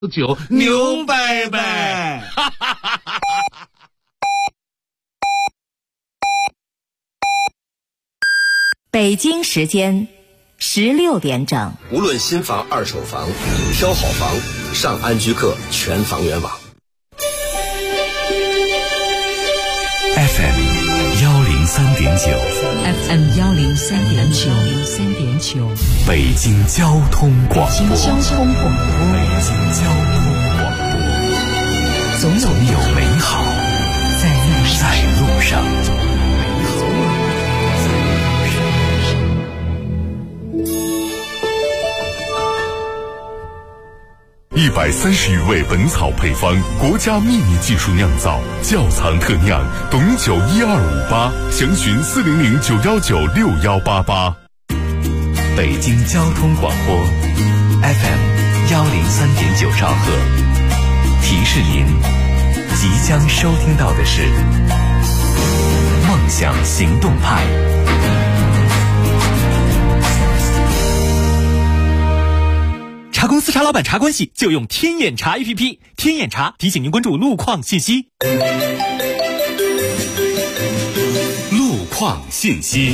酒牛拜拜。 北京时间16点整。 无论新房、二手房，挑好房，上安居客全房源网。 FM 103.9，FM 103.9， 北京交通广播， 北京交通广播，总有美好在路上。 130余味本草配方，国家秘密技术酿造，窖藏特酿，董酒1258，详询400-919-6188。北京交通广播 FM 103.9兆赫，提示您即将收听到的是梦想行动派。 茶公司茶老板茶关系就用天眼茶 APP， 天眼茶提醒您关注路况信息。 路况信息。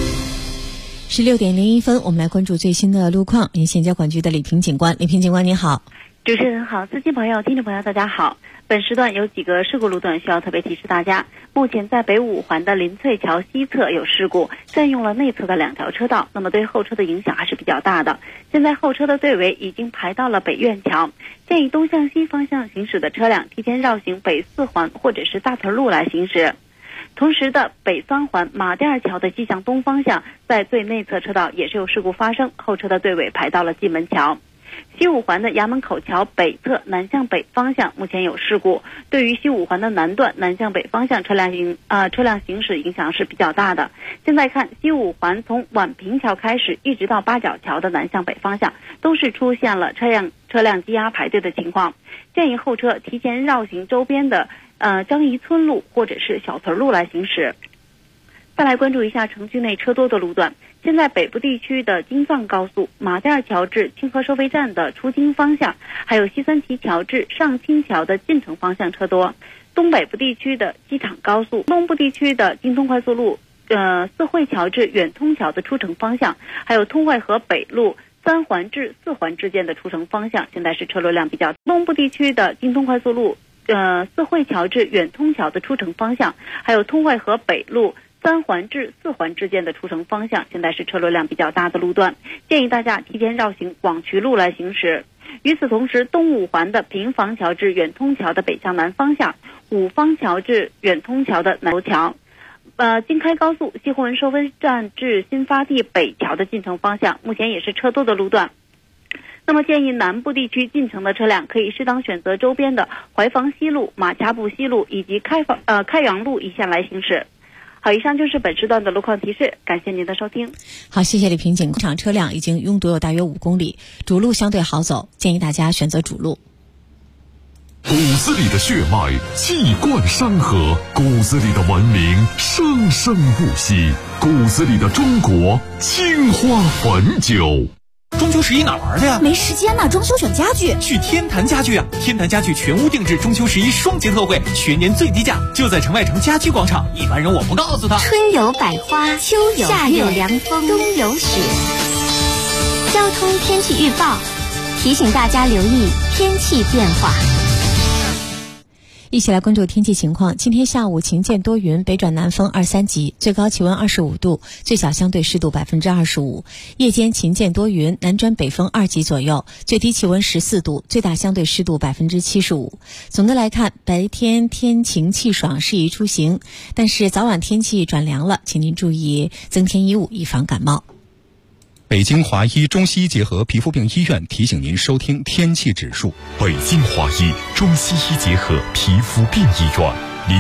16点01分，我们来关注最新的路况。连线交管局的李平警官，李平警官您好。 主持人好，司机朋友、听众朋友大家好。本时段有几个事故路段需要特别提示大家。目前在北五环的林翠桥西侧有事故，占用了内侧的2条车道，那么对后车的影响还是比较大的。现在后车的队尾已经排到了北苑桥，建议东向西方向行驶的车辆提前绕行北4环或者是大屯路来行驶。同时的北3环马甸桥的西向东方向，在最内侧车道也是有事故发生，后车的队尾排到了蓟门桥。西五环的衙门口桥北侧南向北方向目前有事故，对于西五环的南段南向北方向车辆行驶影响是比较大的。现在看西五环从宛平桥开始一直到八角桥的南向北方向都是出现了车辆积压排队的情况，建议后车提前绕行周边的张仪村路或者是小屯路来行驶。再来关注一下城区内车多的路段。现在北部地区的京藏高速马甸桥至清河收费站的出京方向，还有西三旗桥至上清桥的进城方向车多。东北部地区的机场高速、东部地区的京通快速路四惠桥至远通桥的出城方向，还有通惠河北路3环至4环之间的出城方向，现在是车流量比较。东部地区的京通快速路四惠桥至远通桥的出城方向，还有通惠河北路3环至4环之间的出城方向，现在是车流量比较大的路段，建议大家提前绕行广渠路来行驶。与此同时，东五环的平房桥至远通桥的北向南方向，五方桥至远通桥的南桥，京开高速西红文收费站至新发地北桥的进城方向，目前也是车多的路段。那么建议南部地区进城的车辆可以适当选择周边的怀房西路、马家埠西路以及开阳路一线来行驶。好，以上就是本时段的路况提示，感谢您的收听。 好，谢谢李平警。场车辆已经拥堵有大约5公里，主路相对好走，建议大家选择主路。 骨子里的血脉气贯山河，骨子里的文明生生不息，骨子里的中国青花汾酒。 中秋11哪玩的呀？ 没时间呢，装修选家具。 去天坛家具啊！天坛家具全屋定制中秋11双节特惠，全年最低价，就在城外城家居广场。一般人我不告诉他。 春有百花，秋有夏有凉风，冬有雪。交通天气预报提醒大家留意天气变化。 一起来关注天气情况。今天下午晴间多云，北转南风2、3级，最高气温25度，最小相对湿度25%。夜间晴间多云，南转北风2级左右，最低气温14度，最大相对湿度75%。总的来看，白天天晴气爽，适宜出行，但是早晚天气转凉了，请您注意增添衣物，以防感冒。 北京华医中西医结合皮肤病医院提醒您收听天气指数。 北京华医中西医结合皮肤病医院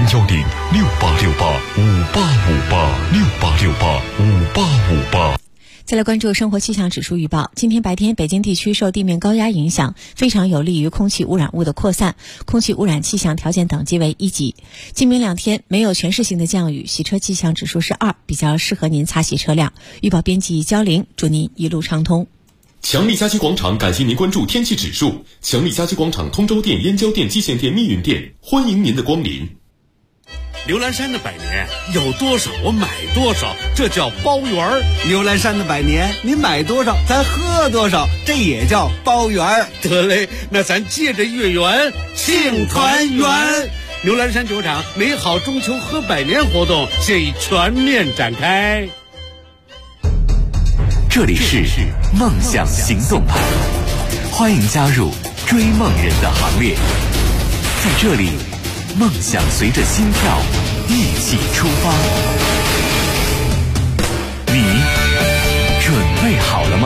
，010-6868-5858，6868-5858。 再来关注生活气象指数预报。今天白天，北京地区受地面高压影响，非常有利于空气污染物的扩散，空气污染气象条件等级为1级。今明2天没有全市性的降雨，洗车气象指数是2，比较适合您擦洗车辆。预报编辑焦玲，祝您一路畅通。 强力家居广场感谢您关注天气指数。强力家居广场通州店、燕郊店、蓟县店、密云店，欢迎您的光临。 牛栏山的百年有多少我买多少，这叫包圆儿。 牛栏山的百年，你买多少咱喝多少，这也叫包圆儿。 得嘞，那咱借着月圆庆团圆。牛栏山酒厂美好中秋喝百年活动现已全面展开。 这里是梦想行动派，欢迎加入追梦人的行列。在这里，梦想随着心跳一起出发。你准备好了吗？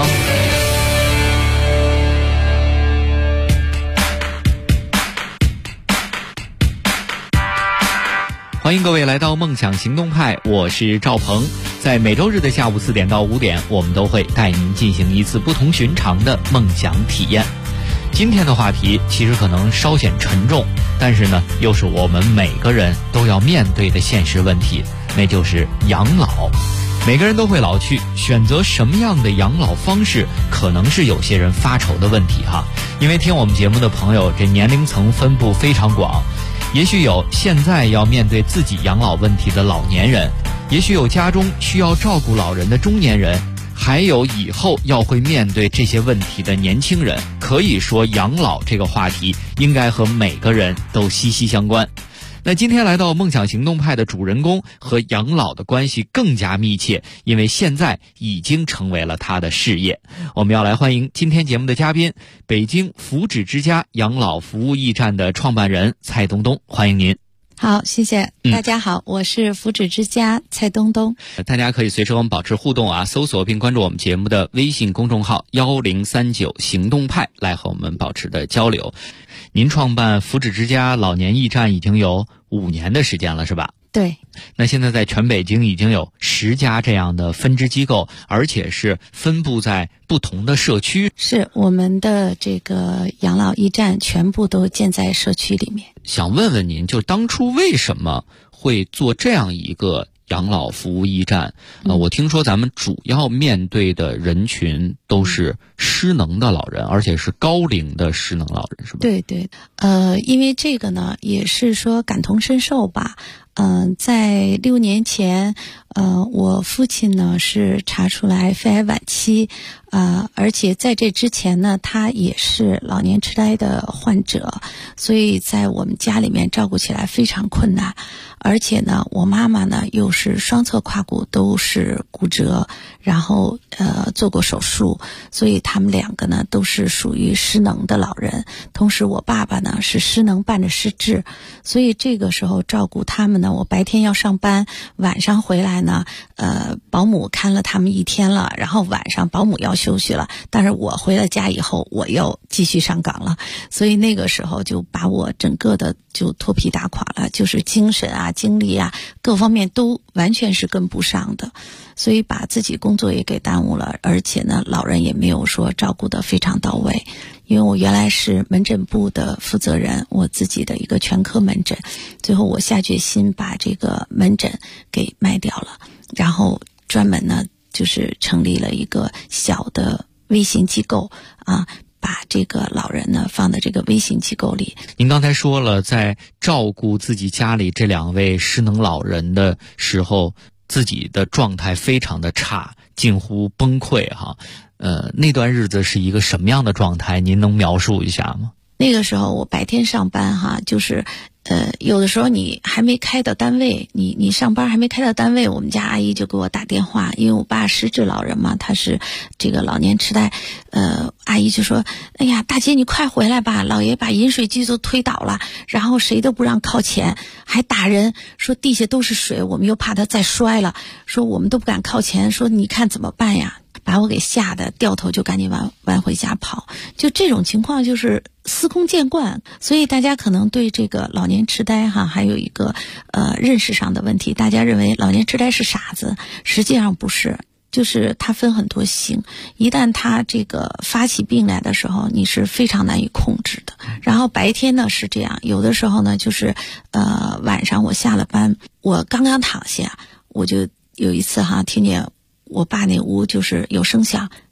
欢迎各位来到梦想行动派，我是赵鹏。在每周日的下午4点到5点，我们都会带您进行一次不同寻常的梦想体验。今天的话题其实可能稍显沉重，但是呢，又是我们每个人都要面对的现实问题，那就是养老。每个人都会老去，选择什么样的养老方式，可能是有些人发愁的问题哈。因为听我们节目的朋友，这年龄层分布非常广。也许有现在要面对自己养老问题的老年人，也许有家中需要照顾老人的中年人，还有以后要会面对这些问题的年轻人。可以说养老这个话题应该和每个人都息息相关。那今天来到梦想行动派的主人公和养老的关系更加密切，因为现在已经成为了他的事业。我们要来欢迎今天节目的嘉宾，北京福祉之家养老服务驿站的创办人蔡东东，欢迎您。 好，谢谢。大家好，我是福祉之家蔡东东。 大家可以随时和我们保持互动啊，搜索并关注我们节目的微信公众号1039行动派，来和我们保持的交流。您创办福祉之家老年驿站已经有5年的时间了，是吧？ 对。 那现在在全北京已经有10家这样的分支机构，而且是分布在不同的社区。 是，我们的这个养老驿站全部都建在社区里面。 想问问您，就当初为什么会做这样一个养老服务驿站？我听说咱们主要面对的人群都是失能的老人，而且是高龄的失能老人，是吧？ 对对，因为这个呢，也是说感同身受吧。在6年前，我父亲呢是查出来肺癌晚期，而且在这之前呢，他也是老年痴呆的患者，所以在我们家里面照顾起来非常困难。而且呢，我妈妈呢又是双侧胯骨都是骨折，然后做过手术，所以他们2个呢都是属于失能的老人。同时我爸爸呢是失能伴着失智，所以这个时候照顾他们呢，我白天要上班，晚上回来呢，保姆看了他们1天了，然后晚上保姆要休息了，但是我回了家以后，我又继续上岗了，所以那个时候就把我整个的就脱皮打垮了，就是精神啊、精力啊各方面都完全是跟不上的，所以把自己工作也给耽误了，而且呢，老人也没有说照顾得非常到位。因为我原来是门诊部的负责人，我自己的一个全科门诊，最后我下决心把这个门诊给卖掉了，然后专门呢就是成立了一个小的微型机构啊，把这个老人呢放在这个微型机构里。 您刚才说了，在照顾自己家里这2位失能老人的时候，自己的状态非常的差，近乎崩溃哈。那段日子是一个什么样的状态？您能描述一下吗？ 那个时候我白天上班哈，就是有的时候你还没开到单位，你上班还没开到单位，我们家阿姨就给我打电话，因为我爸失智老人嘛，他是这个老年痴呆，阿姨就说：“哎呀，大姐你快回来吧，老爷把饮水机都推倒了，然后谁都不让靠前，还打人，说地下都是水，我们又怕他再摔了，说我们都不敢靠前，说你看怎么办呀？”把我给吓得掉头就赶紧往回家跑，就这种情况就是司空见惯。所以大家可能对这个老年痴呆哈还有一个认识上的问题，大家认为老年痴呆是傻子，实际上不是，就是它分很多型，一旦它这个发起病来的时候，你是非常难以控制的。然后白天呢是这样，有的时候呢就是晚上我下了班，我刚刚躺下，我就有一次哈听见我爸那屋就是有声响，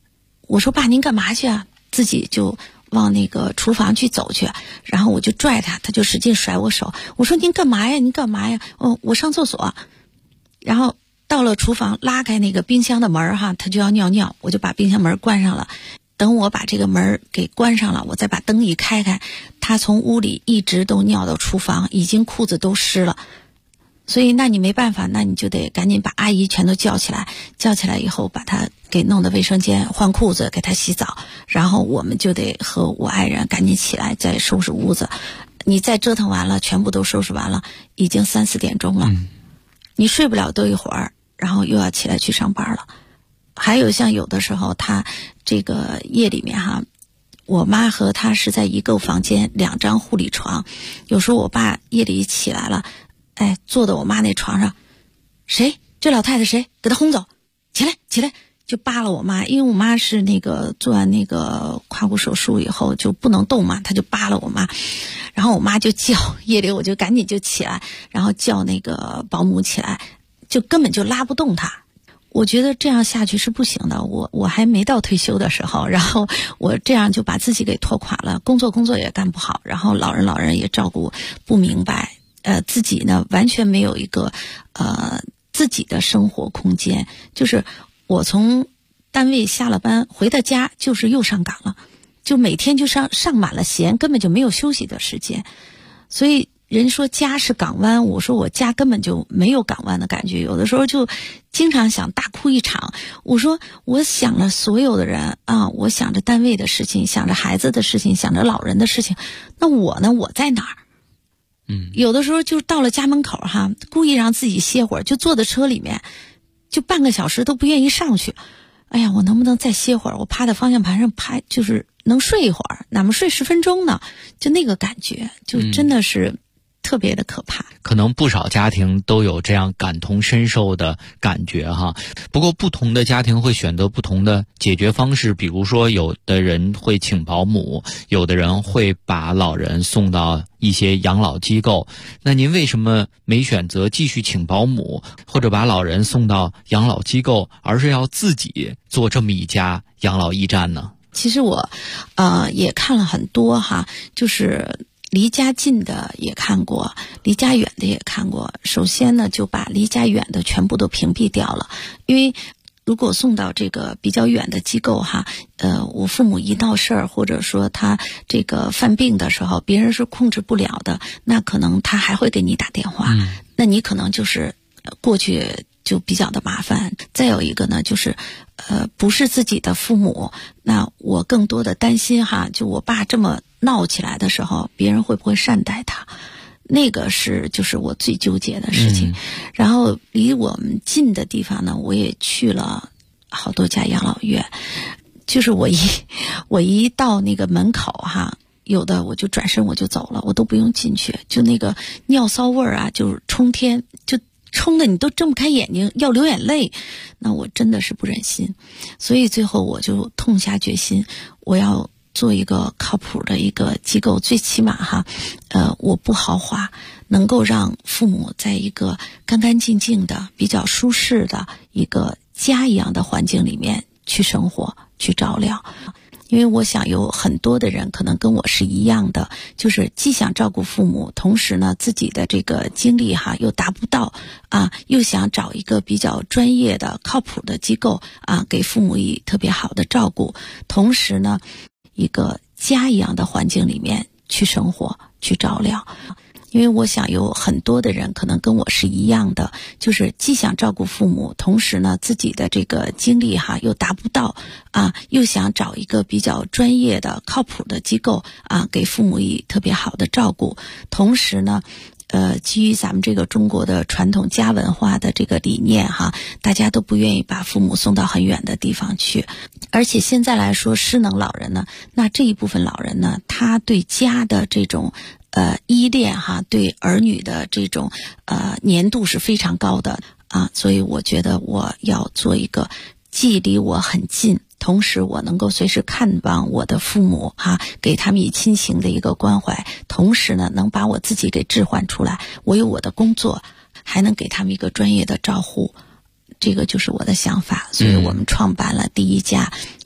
我说爸您干嘛去啊？自己就往那个厨房去走去，然后我就拽他，他就使劲甩我手。我说您干嘛呀？您干嘛呀？哦，我上厕所。然后到了厨房，拉开那个冰箱的门哈，他就要尿尿，我就把冰箱门关上了。等我把这个门给关上了，我再把灯一开开，他从屋里一直都尿到厨房，已经裤子都湿了。所以那你没办法，那你就得赶紧把阿姨全都叫起来，叫起来以后把他给弄到卫生间换裤子，给他洗澡，然后我们就得和我爱人赶紧起来再收拾屋子。你再折腾完了，全部都收拾完了，已经3、4点钟了，你睡不了多一会儿，然后又要起来去上班了。还有像有的时候他这个夜里面哈，我妈和他是在一个房间，2张护理床，有时候我爸夜里起来了，哎，坐到我妈那床上，谁？这老太太谁？给她轰走，起来起来，就扒拉我妈。因为我妈是那个做完那个胯骨手术以后就不能动嘛，她就扒拉我妈，然后我妈就叫，夜里我就赶紧就起来，然后叫那个保姆起来，就根本就拉不动她。我觉得这样下去是不行的，我还没到退休的时候，然后我这样就把自己给拖垮了，工作也干不好，然后老人也照顾不明白，自己呢完全没有一个自己的生活空间，就是我从单位下了班回到家就是又上岗了，就每天就上满了弦，根本就没有休息的时间。所以人说家是港湾，我说我家根本就没有港湾的感觉，有的时候就经常想大哭一场。我说我想了所有的人啊，我想着单位的事情，想着孩子的事情，想着老人的事情，那我呢，我在哪儿？有的时候就到了家门口哈，故意让自己歇会儿，就坐在车里面，就半个小时都不愿意上去。哎呀，我能不能再歇会儿？我趴在方向盘上拍，就是能睡一会儿，哪怕睡10分钟呢？就那个感觉，就真的是特别的可怕。 可能不少家庭都有这样感同身受的感觉哈。不过不同的家庭会选择不同的解决方式，比如说有的人会请保姆，有的人会把老人送到一些养老机构。那您为什么没选择继续请保姆或者把老人送到养老机构，而是要自己做这么一家养老驿站呢？ 其实我也看了很多哈，就是离家近的也看过，离家远的也看过。首先呢，就把离家远的全部都屏蔽掉了，因为如果送到这个比较远的机构哈，我父母一闹事儿，或者说他这个犯病的时候，别人是控制不了的，那可能他还会给你打电话，那你可能就是过去就比较的麻烦。再有一个呢，就是不是自己的父母，那我更多的担心哈，就我爸这么闹起来的时候，别人会不会善待他？那个就是我最纠结的事情。然后离我们近的地方呢，我也去了好多家养老院，就是我一到那个门口哈，有的我就转身我就走了，我都不用进去，就那个尿骚味儿啊，就是冲天，就冲的你都睁不开眼睛，要流眼泪，那我真的是不忍心。所以最后我就痛下决心，我要做一个靠谱的一个机构，最起码哈，我不豪华，能够让父母在一个干干净净的、比较舒适的一个家一样的环境里面去生活、去照料。因为我想有很多的人可能跟我是一样的，就是既想照顾父母，同时呢自己的这个精力哈又达不到啊，又想找一个比较专业的靠谱的机构啊，给父母以特别好的照顾，同时呢一个家一样的环境里面去生活、去照料。因为我想有很多的人可能跟我是一样的，就是既想照顾父母，同时呢自己的这个精力哈又达不到啊，又想找一个比较专业的靠谱的机构啊，给父母以特别好的照顾，同时呢基于咱们这个中国的传统家文化的这个理念哈，大家都不愿意把父母送到很远的地方去。而且现在来说失能老人呢，那这一部分老人呢，他对家的这种依恋哈，对儿女的这种粘度是非常高的啊，所以我觉得我要做一个既离我很近，同时我能够随时看望我的父母哈，给他们以亲情的一个关怀，同时呢能把我自己给置换出来，我有我的工作，还能给他们一个专业的照护，这个就是我的想法。所以我们创办了第一家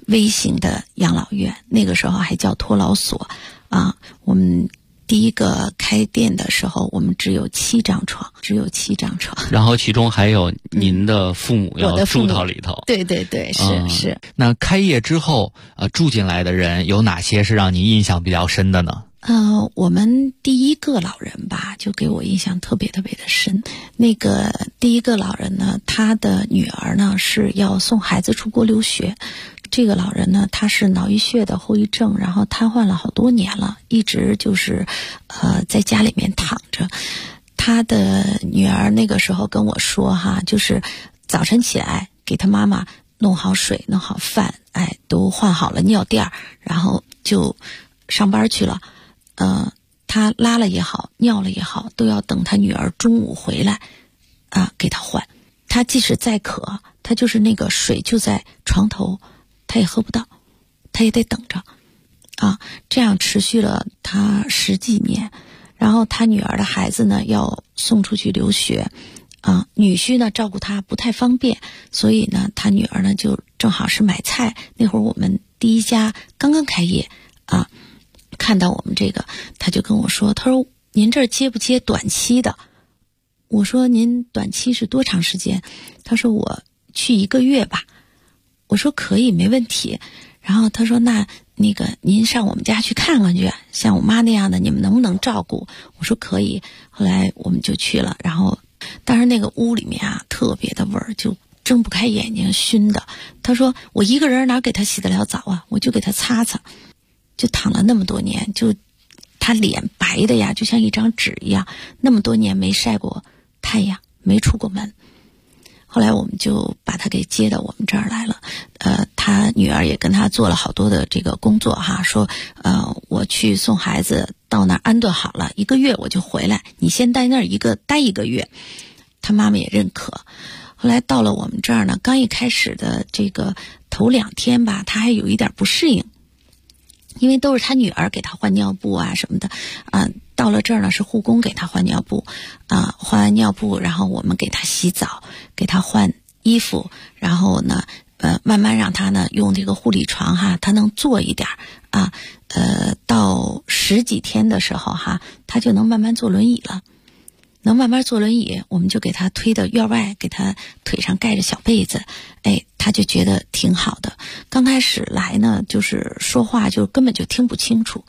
微型的养老院，那个时候还叫托老所啊。我们第一个开店的时候，我们只有7张床，然后其中还有您的父母要住到里头。 对对对，是。 那开业之后，住进来的人有哪些是让您印象比较深的呢？ 我们第一个老人吧，就给我印象特别特别的深。那个第一个老人呢，他的女儿呢是要送孩子出国留学。这个老人呢，他是脑溢血的后遗症，然后瘫痪了好多年了，一直就是在家里面躺着。他的女儿那个时候跟我说哈，就是早晨起来给他妈妈弄好水弄好饭，都换好了尿垫，然后就上班去了。他拉了也好尿了也好，都要等他女儿中午回来给他换。他即使再渴，他就是那个水就在床头，他也喝不到，他也得等着这样持续了他10几年。然后他女儿的孩子呢要送出去留学女婿呢照顾他不太方便，所以呢他女儿呢就正好是买菜。那会儿我们第一家刚刚开业看到我们这个，他就跟我说，他说您这儿接不接短期的？我说您短期是多长时间？他说我去1个月吧。我说可以，没问题。然后他说那个您上我们家去看看去，像我妈那样的你们能不能照顾？我说可以。后来我们就去了，然后当时那个屋里面特别的味儿，就睁不开眼睛，熏的。他说我一个人哪给他洗得了澡我就给他擦擦。就躺了那么多年，就他脸白的呀，就像一张纸一样，那么多年没晒过太阳，没出过门。后来我们就把他给接到我们这儿来了。他女儿也跟他做了好多的这个工作说我去送孩子到那儿安顿好了，1个月我就回来，你先在那儿待1个月。他妈妈也认可。后来到了我们这儿呢，刚一开始的这个头2天吧，他还有一点不适应。因为都是他女儿给他换尿布什么的到了这儿呢是护工给他换尿布换完尿布，然后我们给他洗澡，给他换衣服，然后呢慢慢让他呢用这个护理床他能坐一点到10几天的时候他就能慢慢坐轮椅了。能慢慢坐轮椅，我们就给他推到院外，给他腿上盖着小被子，他就觉得挺好的。刚开始来呢，就是说话就根本就听不清楚。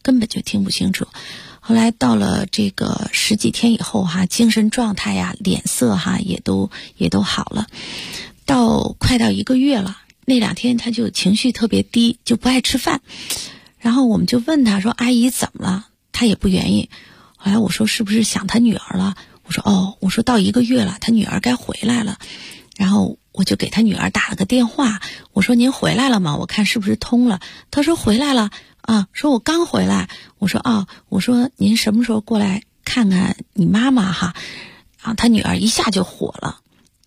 后来到了这个10几天以后精神状态呀、脸色也都好了。快到1个月了，那2天他就情绪特别低，就不爱吃饭。然后我们就问他说：“阿姨怎么了？”他也不愿意。后来我说是不是想他女儿了？我说到1个月了，他女儿该回来了。然后我就给他女儿打了个电话，我说您回来了吗？我看是不是通了。他说回来了说我刚回来。我说我说您什么时候过来看看你妈妈然后他女儿一下就火了。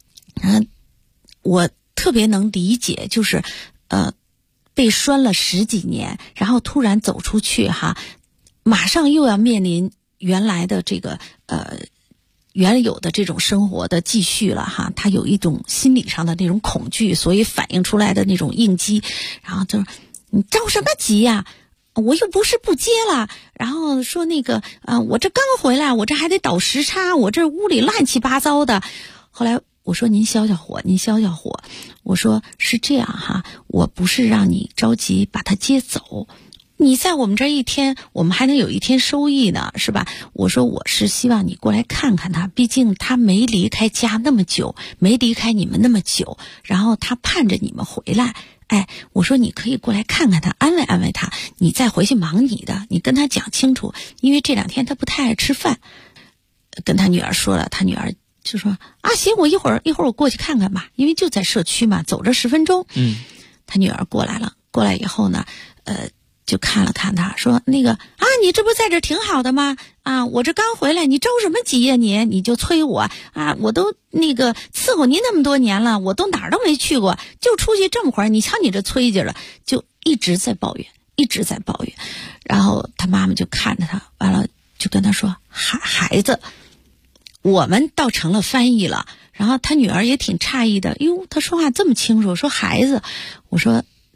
我特别能理解，就是被拴了10几年，然后突然走出去马上又要面临原来的这个原有的这种生活的继续了他有一种心理上的那种恐惧，所以反映出来的那种应激。然后就说你着什么急呀？我又不是不接了。然后说那个我这刚回来，我这还得倒时差，我这屋里乱七八糟的。后来我说您消消火。我说是这样我不是让你着急把他接走，你在我们这1天，我们还能有1天收益呢，是吧？我说我是希望你过来看看他，毕竟他没离开家那么久，没离开你们那么久，然后他盼着你们回来。我说你可以过来看看他，安慰安慰他，你再回去忙你的，你跟他讲清楚，因为这2天他不太爱吃饭。跟他女儿说了，他女儿就说行，我一会儿我过去看看吧，因为就在社区嘛，走着10分钟。他女儿过来了，过来以后呢就看了看他，说那个你这不在这挺好的吗？我这刚回来，你着什么急呀你就催我我都那个伺候您那么多年了，我都哪儿都没去过，就出去这么会儿，你瞧你这催劲了，就一直在抱怨。然后他妈妈就看着他，完了就跟他说孩子，我们倒成了翻译了。然后他女儿也挺诧异的，哟，他说话这么清楚，说孩子。我说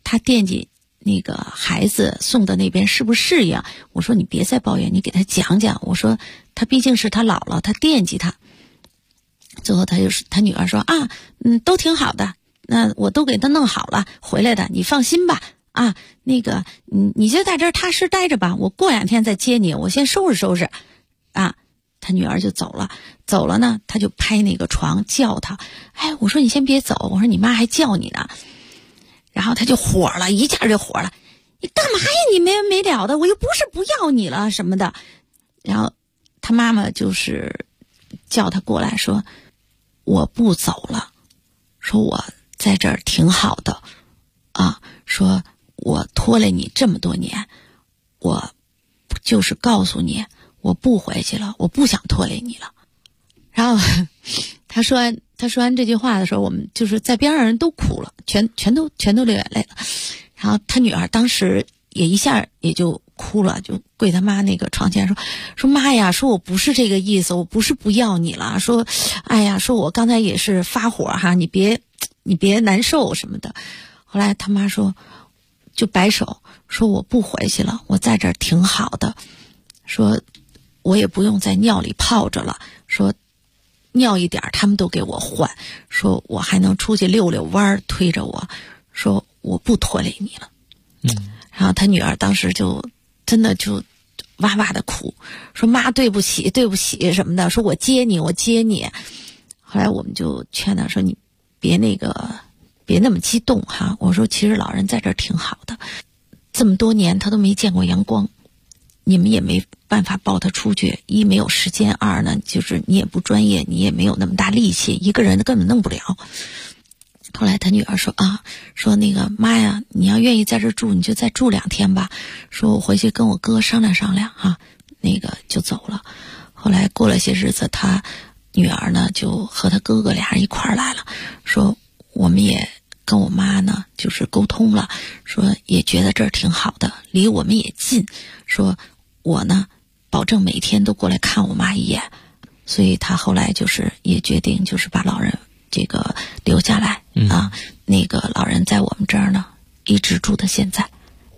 他惦记那个孩子送到那边是不是适应。我说你别再抱怨，你给他讲讲。我说他毕竟是他姥姥，他惦记他。最后他女儿说啊，都挺好的，那我都给他弄好了，回来的，你放心吧。啊，那个你就在这儿踏实待着吧，我过2天再接你，我先收拾收拾。啊，他女儿就走了呢，他就拍那个床叫他。哎，我说你先别走，我说你妈还叫你呢。然后他就火了，一下就火了，你干嘛呀？你没完没了的，我又不是不要你了什么的。然后他妈妈就是叫他过来说，我不走了，说我在这儿挺好的啊，说我拖累你这么多年，我就是告诉你我不回去了，我不想拖累你了。然后他说完这句话的时候，我们就是在边上人都哭了，全都流眼泪了。然后他女儿当时也一下也就哭了，就跪他妈那个床前说妈呀，说我不是这个意思，我不是不要你了，说哎呀，说我刚才也是发火哈，你别难受什么的。后来他妈说就摆手说我不回去了，我在这儿挺好的，说我也不用在尿里泡着了，说尿一点他们都给我换，说我还能出去溜溜弯推着我，说我不拖累你了。然后他女儿当时就真的就哇哇的哭，说妈对不起什么的，说我接你。后来我们就劝他说你别那么激动哈。我说其实老人在这儿挺好的，这么多年他都没见过阳光，你们也没办法抱他出去，一没有时间，二呢就是你也不专业，你也没有那么大力气，一个人根本弄不了。后来他女儿说啊，说那个妈呀，你要愿意在这住，你就再住2天吧，说我回去跟我哥商量商量哈，那个就走了。后来过了些日子，他女儿呢就和他哥哥俩人一块儿来了，说我们也跟我妈呢就是沟通了，说也觉得这儿挺好的，离我们也近，说我呢保证每天都过来看我妈一眼。所以他后来就是也决定就是把老人这个留下来啊，那个老人在我们这儿呢一直住到现在。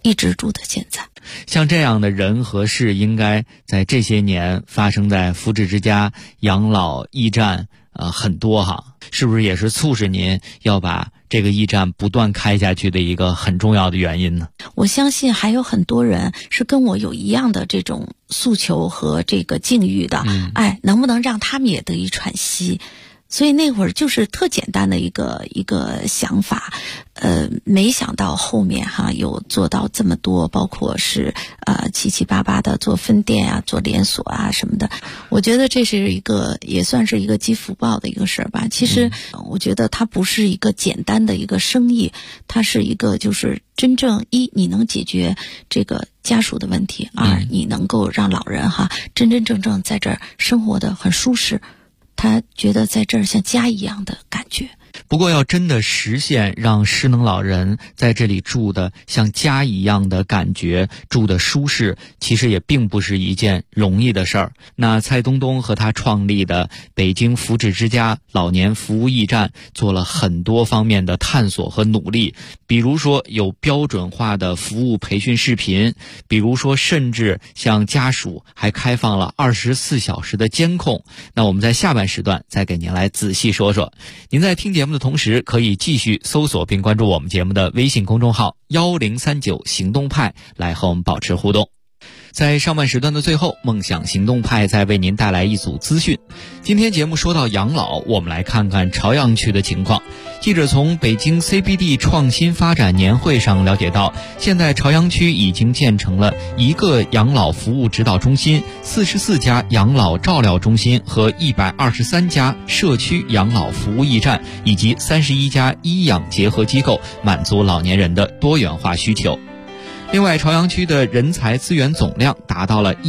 像这样的人和事应该在这些年发生在福祉之家养老驿站很多哈，是不是也是促使您要把这个驿站不断开下去的一个很重要的原因呢？ 我相信还有很多人是跟我有一样的这种诉求和这个境遇的，能不能让他们也得以喘息？所以那会儿就是特简单的一个想法，没想到后面哈有做到这么多，包括是七七八八的做分店啊，做连锁啊什么的。我觉得这是一个也算是一个积福报的一个事儿吧。其实我觉得它不是一个简单的一个生意，它是一个就是真正一你能解决这个家属的问题，二你能够让老人哈真真正正在这儿生活的很舒适。他觉得在这儿像家一样的感觉。 不过要真的实现让失能老人在这里住的像家一样的感觉，住的舒适，其实也并不是一件容易的事儿。那蔡东东和他创立的北京福祉之家老年服务驿站做了很多方面的探索和努力，比如说有标准化的服务培训视频，比如说甚至向家属还开放了24小时的监控。那我们在下半时段再给您来仔细说说。您在听节目的同时，可以继续搜索并关注我们节目的微信公众号1039行动派，来和我们保持互动。在上半时段的最后，梦想行动派再为您带来一组资讯。今天节目说到养老，我们来看看朝阳区的情况。记者从北京 CBD 创新发展年会上了解到，现在朝阳区已经建成了1个养老服务指导中心、44家养老照料中心和123家社区养老服务驿站，以及31家医养结合机构，满足老年人的多元化需求。另外，朝阳区的人才资源总量达到了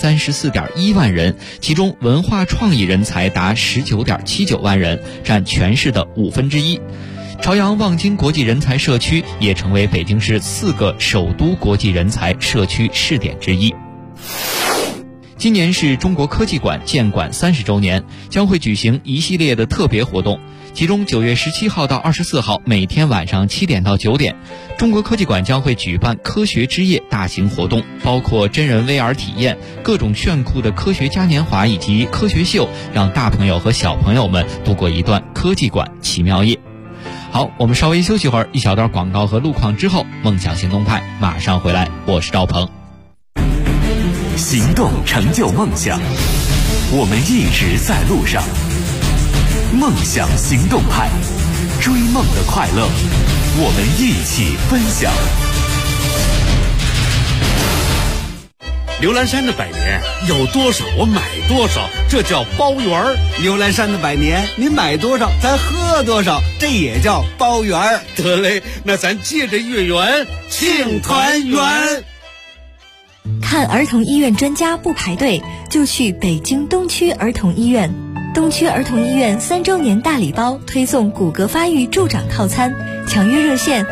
134.1万人，其中文化创意人才达19.79万人，占全市的1/5。朝阳望京国际人才社区也成为北京市4个首都国际人才社区试点之一。今年是中国科技馆建馆30周年，将会举行一系列的特别活动。 其中9月17号到24号每天晚上7点到9点，中国科技馆将会举办科学之夜大型活动，包括真人 VR 体验、各种炫酷的科学嘉年华以及科学秀，让大朋友和小朋友们度过一段科技馆奇妙夜。好，我们稍微休息会儿，一小段广告和路况之后，梦想行动派马上回来，我是赵鹏。 行动成就梦想，我们一直在路上。梦想行动派，追梦的快乐，我们一起分享。 刘兰山的百年有多少我买多少，这叫包圆儿。 刘兰山的百年，您买多少咱喝多少，这也叫包圆儿。 得嘞，那咱借着月圆庆团圆。 看儿童医院专家不排队，就去北京东区儿童医院。东区儿童医院3周年大礼包推送骨骼发育助长套餐，抢约热线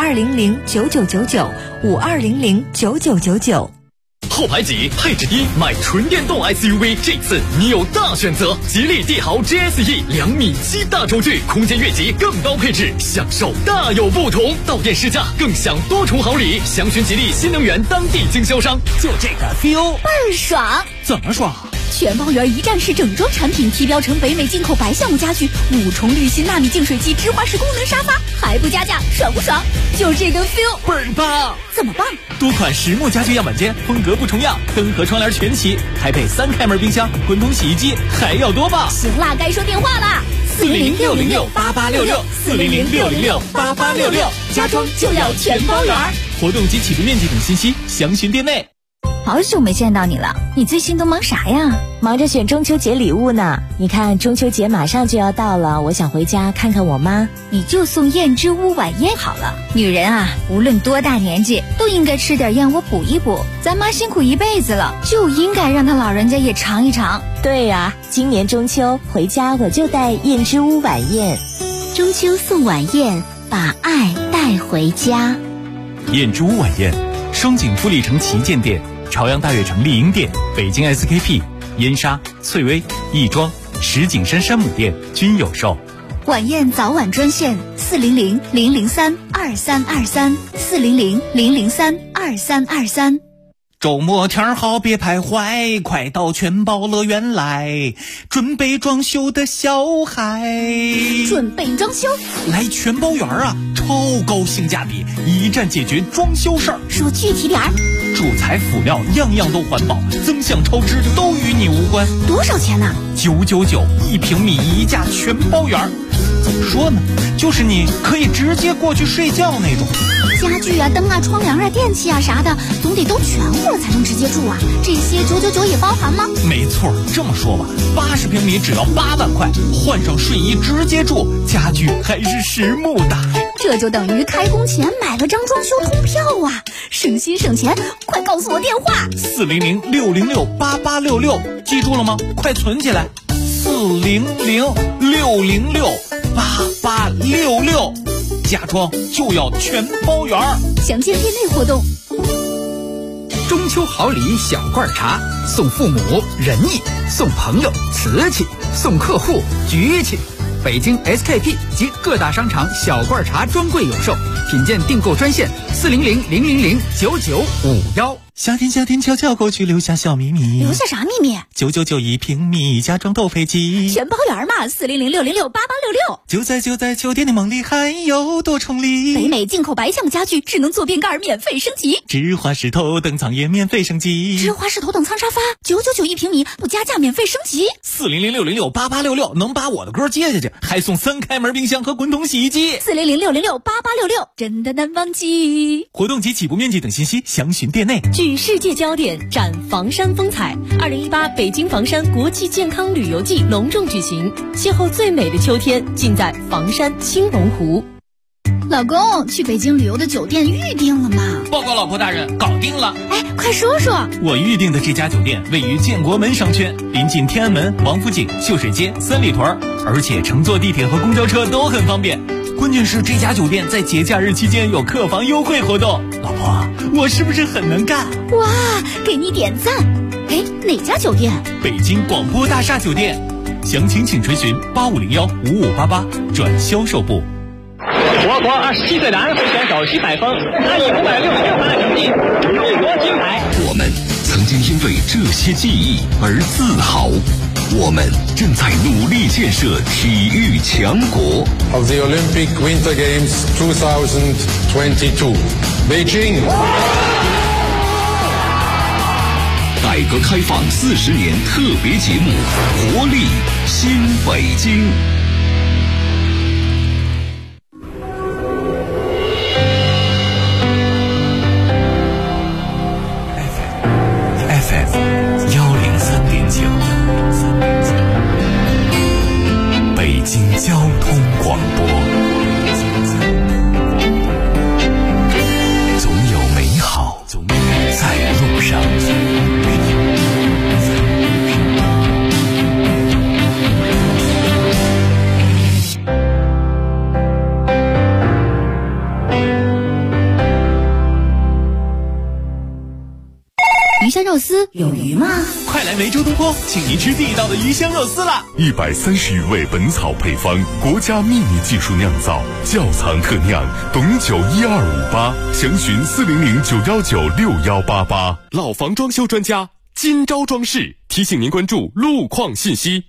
52009999，52009999。 后排挤，配置低，买纯电动 SUV， 这次你有大选择。吉利帝豪 GSE 2.7米大轴距，空间越级，更高配置，享受大有不同。到店试驾，更享多重好礼。详询吉利新能源当地经销商。 就这个 feel 倍儿爽！ 怎么爽？ 全包圆一站式整装产品，提标成北美进口白橡木家具，5重滤芯纳米净水器，直滑式功能沙发，还不加价，爽不爽？就这个 feel 倍儿棒！ 怎么棒？ 多款实木家具样板间，风格不重样，灯和窗帘全齐，还配3开门冰箱、滚筒洗衣机，还要多棒！ 行啦，该说电话啦，400-606-8866，400-606-8866，家装就要全包圆。 活动及起步面积等信息详询店内。 好久没见到你了，你最近都忙啥呀？ 忙着选中秋节礼物呢。你看中秋节马上就要到了，我想回家看看我妈。 你就送燕之屋晚宴好了。女人啊，无论多大年纪，都应该吃点燕窝补一补。咱妈辛苦一辈子了，就应该让她老人家也尝一尝。 对呀，今年中秋回家我就带燕之屋晚宴。 中秋送晚宴，把爱带回家。 燕之屋晚宴，双井富力城旗舰店、朝阳大悦城丽婴店、北京 SKP、燕莎、翠微、亦庄、石景山山姆店均有售。 晚宴早晚专线400-003-2323，400-003-2323。 周末天好别徘徊，快到全包乐园来，准备装修的小孩。 准备装修？ 来全包园啊，超高性价比，一站解决装修事儿。 说具体点儿。 主材辅料样样都环保，增项超支都与你无关。 多少钱呢 ？999，1平米1价全包圆。怎么说呢？就是你可以直接过去睡觉那种。 家具啊、灯啊、窗帘啊、电器啊啥的，总得都全乎了才能直接住啊。这些999也包含吗？ 没错，这么说吧，80平米只要8万块，换上睡衣直接住，家具还是实木的。 这就等于开工前买了张装修通票啊，省心省钱！快告诉我电话 ：400-606-8866，记住了吗？快存起来，400-606-8866，家装就要全包圆。 详见店内活动。 中秋好礼小罐茶，送父母仁义，送朋友瓷器，送客户局气。北京 SKP 及各大商场小罐茶专柜有售，品鉴订购专线400-000-9951。 夏天悄悄过去，留下小秘密。 留下啥秘密 ？999，1平米，家装都配齐， 全包圆嘛！400-606-8866。 就在酒店的梦里，还有多重礼。 北美进口白橡木家具，智能坐便盖免费升级， 直滑式头等舱也免费升级， 直滑式头等舱沙发999，1平米，不加价免费升级。 400-606-8866，能把我的歌接下去，还送3开门冰箱和滚筒洗衣机。 400-606-8866，真的难忘记。 活动及起步面积等信息详询店内。 聚世界焦点，展房山风采。2018北京房山国际健康旅游季隆重举行，邂逅最美的秋天，尽在房山青龙湖。 老公，去北京旅游的酒店预定了吗？ 报告老婆大人，搞定了。 哎，快说说。 我预定的这家酒店位于建国门商圈，临近天安门、王府井、秀水街、三里屯，而且乘坐地铁和公交车都很方便。关键是这家酒店在节假日期间有客房优惠活动。老婆，我是不是很能干？ 哇，给你点赞。哎，哪家酒店？ 北京广播大厦酒店。 详情请垂询85015588转销售部。 我国27岁的安徽选手徐海峰，他以566分的成绩勇夺金牌。 我们曾经因为这些记忆而自豪，我们正在努力建设体育强国。 Of the Olympic Winter Games 2022, Beijing。 改革开放40年特别节目，活力新北京。 FM 103.9，北京交通广播。总有美好在路上。 鱼香肉丝有鱼吗？ 快来梅州东坡，请您吃地道的鱼香肉丝啦 ！130余味本草配方，国家秘密技术酿造，窖藏特酿，董酒12588，详询400-919-6188。 老房装修专家金招装饰提醒您关注路况信息。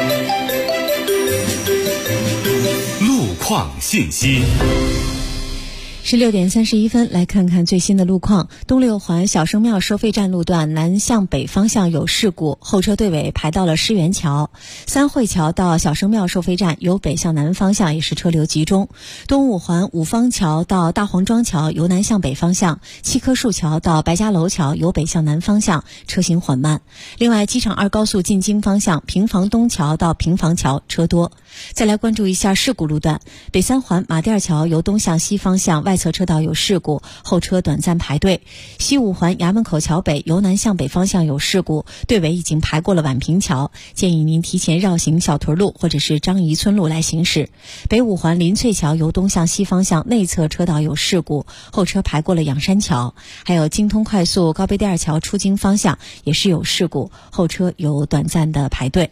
路况信息。 16点31分，来看看最新的路况。东六环小生庙收费站路段南向北方向有事故，后车队尾排到了狮园桥。三惠桥到小生庙收费站由北向南方向也是车流集中。东五环五方桥到大黄庄桥由南向北方向，七棵树桥到白家楼桥由北向南方向，车行缓慢。另外，机场2高速进京方向平房东桥到平房桥车多。再来关注一下事故路段，北三环马甸桥由东向西方向外侧车道有事故，后车短暂排队。西五环衙门口桥北由南向北方向有事故，队尾已经排过了宛平桥，建议您提前绕行小屯路或者是张宜村路来行驶。北五环林翠桥由东向西方向内侧车道有事故，后车排过了仰山桥。还有京通快速高碑店桥出京方向也是有事故，后车有短暂的排队。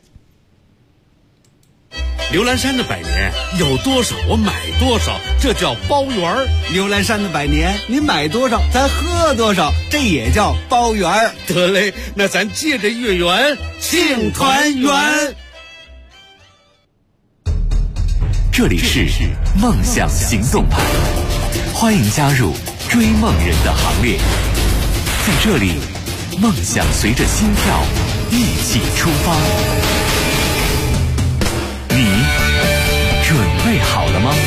牛栏山的百年有多少我买多少，这叫包圆儿。 牛栏山的百年，你买多少咱喝多少，这也叫包圆儿。 得嘞，那咱借着月圆庆团圆。 这里是梦想行动派，欢迎加入追梦人的行列。在这里，梦想随着心跳一起出发。你准备好了吗？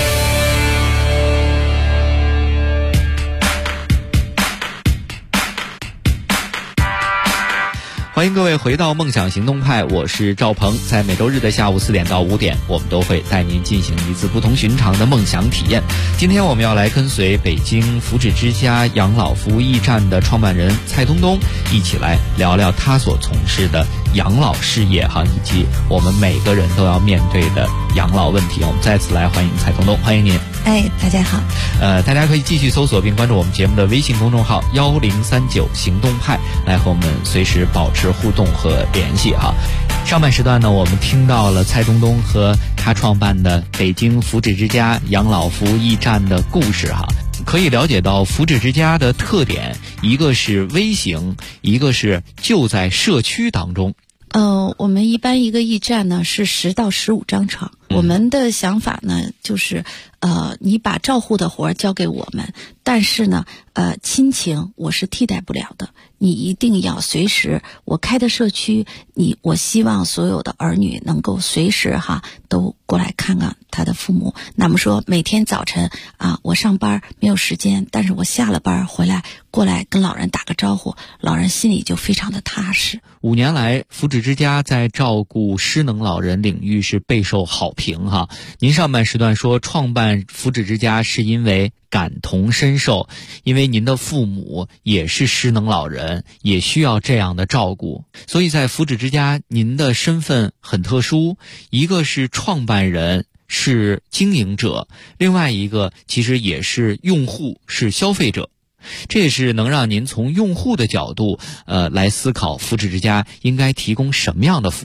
欢迎各位回到梦想行动派，我是赵鹏。在每周日的下午4点到5点，我们都会带您进行一次不同寻常的梦想体验。今天我们要来跟随北京福祉之家养老服务驿站的创办人蔡东东，一起来聊聊他所从事的养老事业以及我们每个人都要面对的养老问题。我们再次来欢迎蔡东东，欢迎您。 大家好。 大家可以继续搜索并关注我们节目的微信公众号1039行动派，来和我们随时保持互动和联系哈。上半时段呢，我们听到了蔡东东和他创办的北京福祉之家养老服务驿站的故事哈。可以了解到福祉之家的特点，一个是微型，一个是就在社区当中。 我们一般一个驿站呢是10到15张床。我们的想法呢就是你把照护的活交给我们，但是呢亲情我是替代不了的，你一定要随时，我开的社区我希望所有的儿女能够随时都过来看看他的父母。那么说每天早晨我上班没有时间，但是我下了班回来过来跟老人打个招呼，老人心里就非常的踏实。 5年来，福祉之家在照顾失能老人领域是备受好评哈。您上半时段说创办福祉之家是因为感同身受，因为您的父母也是失能老人，也需要这样的照顾，所以在福祉之家您的身份很特殊，一个是创办人，是经营者，另外一个其实也是用户，是消费者。这也是能让您从用户的角度来思考福祉之家应该提供什么样的服务，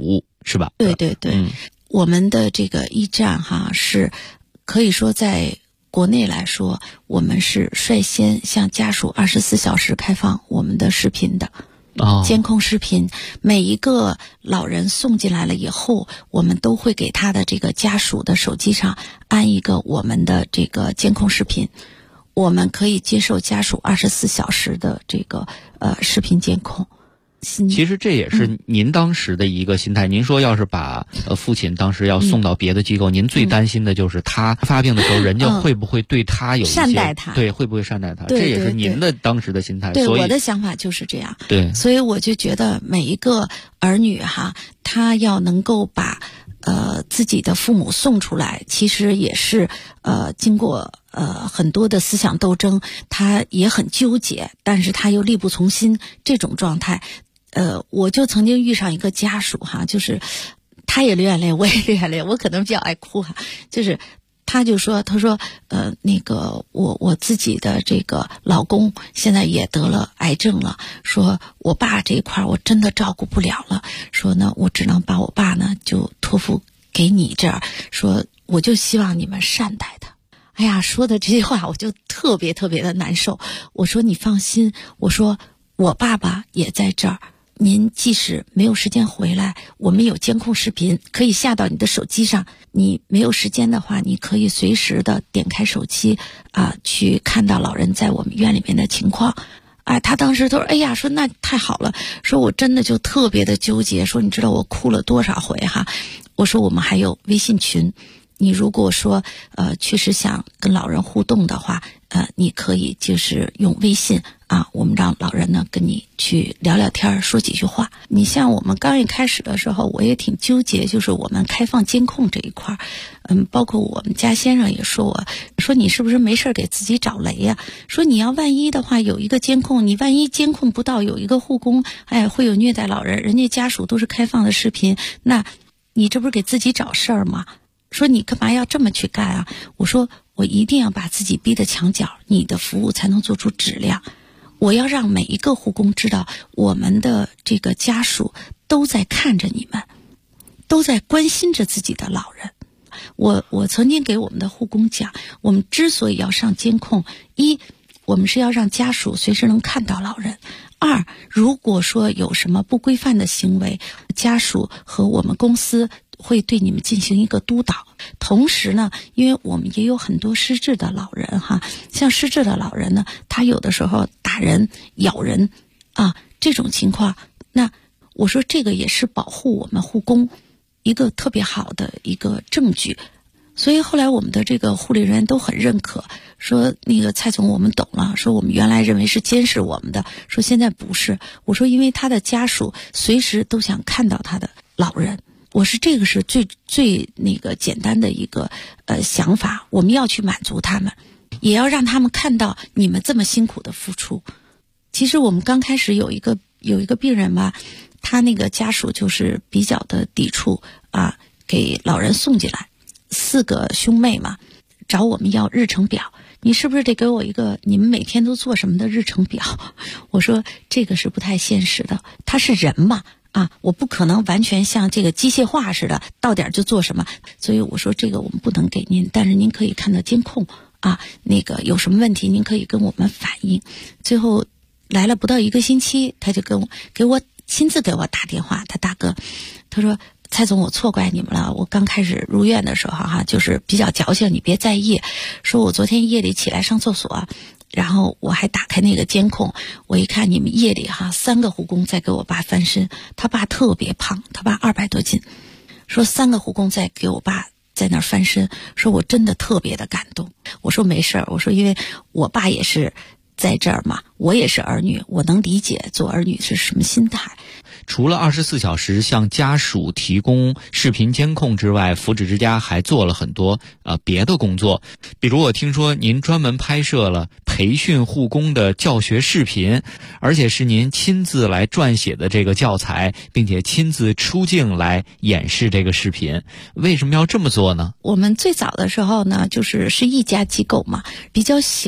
是吧？ 对对对，我们的这个驿站哈是可以说在国内来说，我们是率先向家属24小时开放我们的视频的。监控视频，每一个老人送进来了以后，我们都会给他的这个家属的手机上安一个我们的这个监控视频，我们可以接受家属24小时的这个视频监控。 其实这也是您当时的一个心态。您说要是把父亲当时要送到别的机构，您最担心的就是他发病的时候，人家会不会对他有一些善待他？ 对，会不会善待他？ 对对对， 这也是您的当时的心态。 对， 所以我的想法就是这样。 对， 所以我就觉得每一个儿女哈，他要能够把自己的父母送出来，其实也是经过很多的思想斗争，他也很纠结，但是他又力不从心这种状态。我就曾经遇上一个家属哈，就是他也流眼泪，我也流眼泪，我可能比较爱哭哈，就是他说那个我自己的这个老公现在也得了癌症了，说我爸这一块我真的照顾不了了，说呢我只能把我爸呢就托付给你这儿，说我就希望你们善待他。哎呀，说的这些话我就特别特别的难受。我说你放心，我说我爸爸也在这儿，您即使没有时间回来，我们有监控视频可以下到你的手机上，你没有时间的话，你可以随时的点开手机去看到老人在我们院里面的情况。他当时都说哎呀，说那太好了，说我真的就特别的纠结，说你知道我哭了多少回哈。我说我们还有微信群，你如果说确实想跟老人互动的话，你可以就是用微信我们让老人呢跟你去聊聊天，说几句话。你像我们刚一开始的时候，我也挺纠结，就是我们开放监控这一块，包括我们家先生也说我，说你是不是没事给自己找雷呀？说你要万一的话有一个监控，你万一监控不到有一个护工，会有虐待老人，人家家属都是开放的视频，那你这不是给自己找事儿吗？说你干嘛要这么去干啊？我说我一定要把自己逼得墙角，你的服务才能做出质量。我要让每一个护工知道，我们的这个家属都在看着你们，都在关心着自己的老人。我曾经给我们的护工讲，我们之所以要上监控，一，我们是要让家属随时能看到老人；二，如果说有什么不规范的行为，家属和我们公司会对你们进行一个督导。同时呢，因为我们也有很多失智的老人哈，像失智的老人呢，他有的时候打人、咬人这种情况，那我说这个也是保护我们护工一个特别好的一个证据。所以后来我们的这个护理人员都很认可，说那个蔡总我们懂了，说我们原来认为是监视我们的，说现在不是。我说因为他的家属随时都想看到他的老人，我是这个是最那个简单的一个想法，我们要去满足他们，也要让他们看到你们这么辛苦的付出。其实我们刚开始有一个病人吧，他那个家属就是比较的抵触给老人送进来，4个兄妹嘛，找我们要日程表，你是不是得给我一个你们每天都做什么的日程表？我说这个是不太现实的，他是人嘛我不可能完全像这个机械化似的到点就做什么，所以我说这个我们不能给您，但是您可以看到监控那个有什么问题您可以跟我们反映。最后来了不到1个星期，他就亲自给我打电话，他大哥，他说蔡总我错怪你们了，我刚开始入院的时候就是比较矫情，你别在意，说我昨天夜里起来上厕所，然后我还打开那个监控，我一看你们夜里3个护工在给我爸翻身，他爸特别胖，他爸200多斤，说3个护工在给我爸在那儿翻身，说我真的特别的感动。我说没事儿，我说因为我爸也是在这儿嘛，我也是儿女，我能理解做儿女是什么心态。 除了24小时向家属提供视频监控之外，福祉之家还做了很多别的工作。比如我听说您专门拍摄了培训护工的教学视频，而且是您亲自来撰写的这个教材，并且亲自出镜来演示这个视频。为什么要这么做呢？ 我们最早的时候呢，是一家机构嘛，比较小，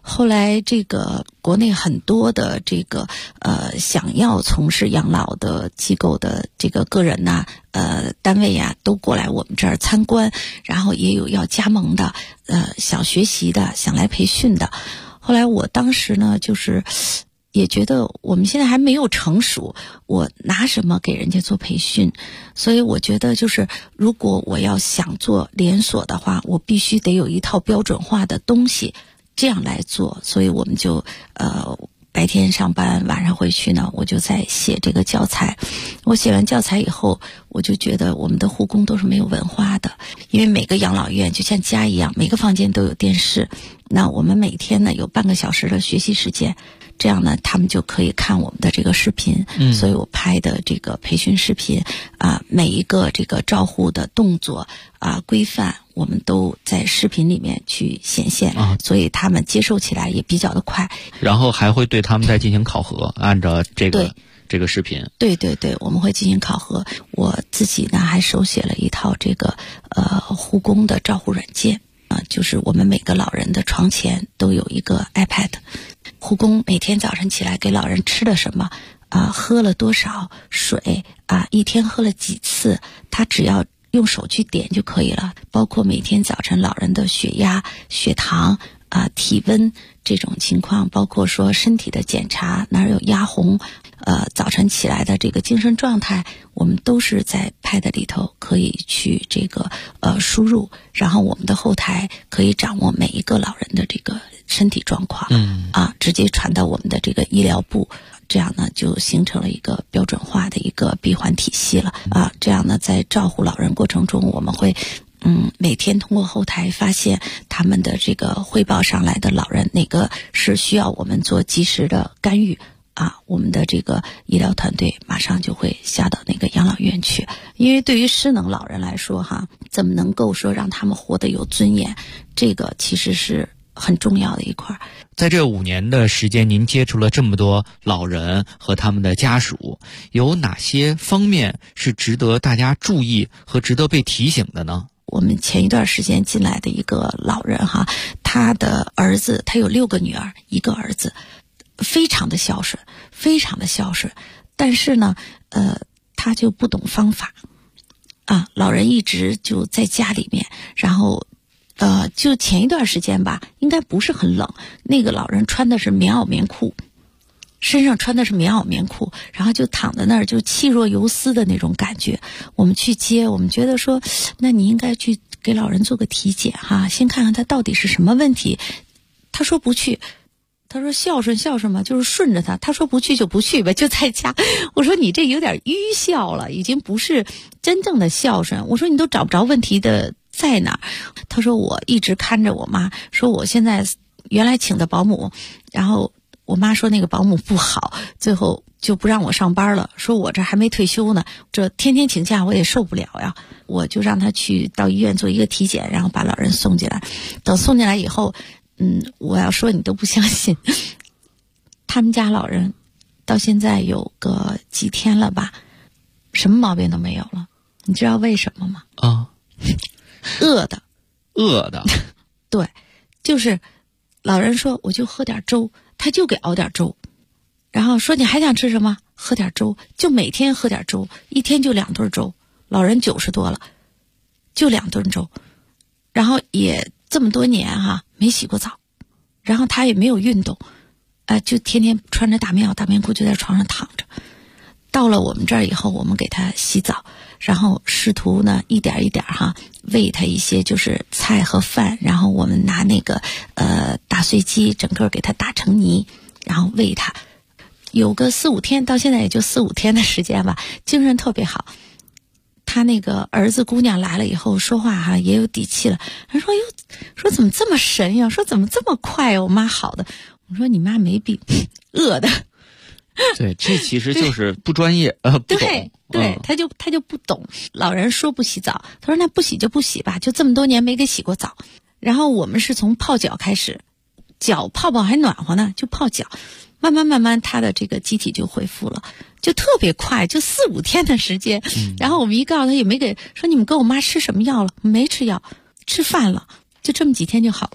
后来这个国内很多的这个想要从事养老的机构的这个个人呐、单位呀，都过来我们这儿参观，然后也有要加盟的，想学习的，想来培训的。后来我当时呢，就是也觉得我们现在还没有成熟，我拿什么给人家做培训？所以我觉得就是如果我要想做连锁的话，我必须得有一套标准化的东西，这样来做。所以我们就白天上班，晚上回去呢，我就在写这个教材。我写完教材以后，我就觉得我们的护工都是没有文化的，因为每个养老院就像家一样，每个房间都有电视。那我们每天呢有半个小时的学习时间，这样呢他们就可以看我们的这个视频。所以我拍的这个培训视频每一个这个照护的动作规范，我们都在视频里面去显现，所以他们接受起来也比较的快。 然后还会对他们再进行考核，按照这个视频。 对对对，我们会进行考核。我自己呢还手写了一套这个护工的照护软件就是我们每个老人的床前都有一个 iPad， 护工每天早晨起来给老人吃了什么喝了多少水一天喝了几次，他只要用手去点就可以了。包括每天早晨老人的血压、血糖体温这种情况，包括说身体的检查，哪儿有压红，早晨起来的这个精神状态，我们都是在 Pad 里头可以去这个输入，然后我们的后台可以掌握每一个老人的这个身体状况，直接传到我们的这个医疗部，这样呢就形成了一个标准化的一个闭环体系了这样呢在照顾老人过程中，我们会每天通过后台发现他们的这个汇报上来的老人哪个是需要我们做及时的干预我们的这个医疗团队马上就会下到那个养老院去。因为对于失能老人来说怎么能够说让他们活得有尊严，这个其实是很重要的一块。 在这5年的时间，您接触了这么多老人和他们的家属，有哪些方面是值得大家注意和值得被提醒的呢？ 我们前一段时间进来的一个老人他的儿子，他有6个女儿1个儿子，非常的孝顺，非常的孝顺，但是呢他就不懂方法老人一直就在家里面，然后就前一段时间吧，应该不是很冷，那个老人穿的是棉袄棉裤，身上穿的是棉袄棉裤，然后就躺在那儿，就气若游丝的那种感觉。我们去接，我们觉得说，那你应该去给老人做个体检先看看他到底是什么问题。他说不去，他说孝顺嘛，就是顺着他。他说不去就不去呗，就在家。我说你这有点愚孝了，已经不是真正的孝顺。我说你都找不着问题的在哪儿？他说我一直看着我妈，说我现在原来请的保姆，然后我妈说那个保姆不好，最后就不让我上班了，说我这还没退休呢，这天天请假我也受不了呀。我就让他去到医院做一个体检，然后把老人送进来。等送进来以后我要说你都不相信，他们家老人到现在有个几天了吧，什么毛病都没有了。你知道为什么吗？饿的对，就是老人说我就喝点粥，他就给熬点粥，然后说你还想吃什么，喝点粥，就每天喝点粥，一天就2顿粥。老人90多了，就2顿粥，然后也这么多年没洗过澡，然后他也没有运动就天天穿着大棉袄大棉裤就在床上躺着。到了我们这儿以后，我们给他洗澡，然后试图呢一点一点喂他一些就是菜和饭，然后我们拿那个打碎机整个给他打成泥，然后喂他。有个4-5天，到现在也就4-5天的时间吧，精神特别好。他那个儿子姑娘来了以后，说话也有底气了。他说哟，说怎么这么神呀？说怎么这么快呀？我妈好的。我说你妈没病，饿的。 对，这其实就是不专业不懂。 对，他就不懂。老人说不洗澡，他说那不洗就不洗吧，就这么多年没给洗过澡。然后我们是从泡脚开始，脚泡泡还暖和呢，就泡脚，慢慢他的这个机体就恢复了，就特别快，就4-5天的时间。然后我们一告诉他也没给，说你们给我妈吃什么药了？没吃药，吃饭了，就这么几天就好了。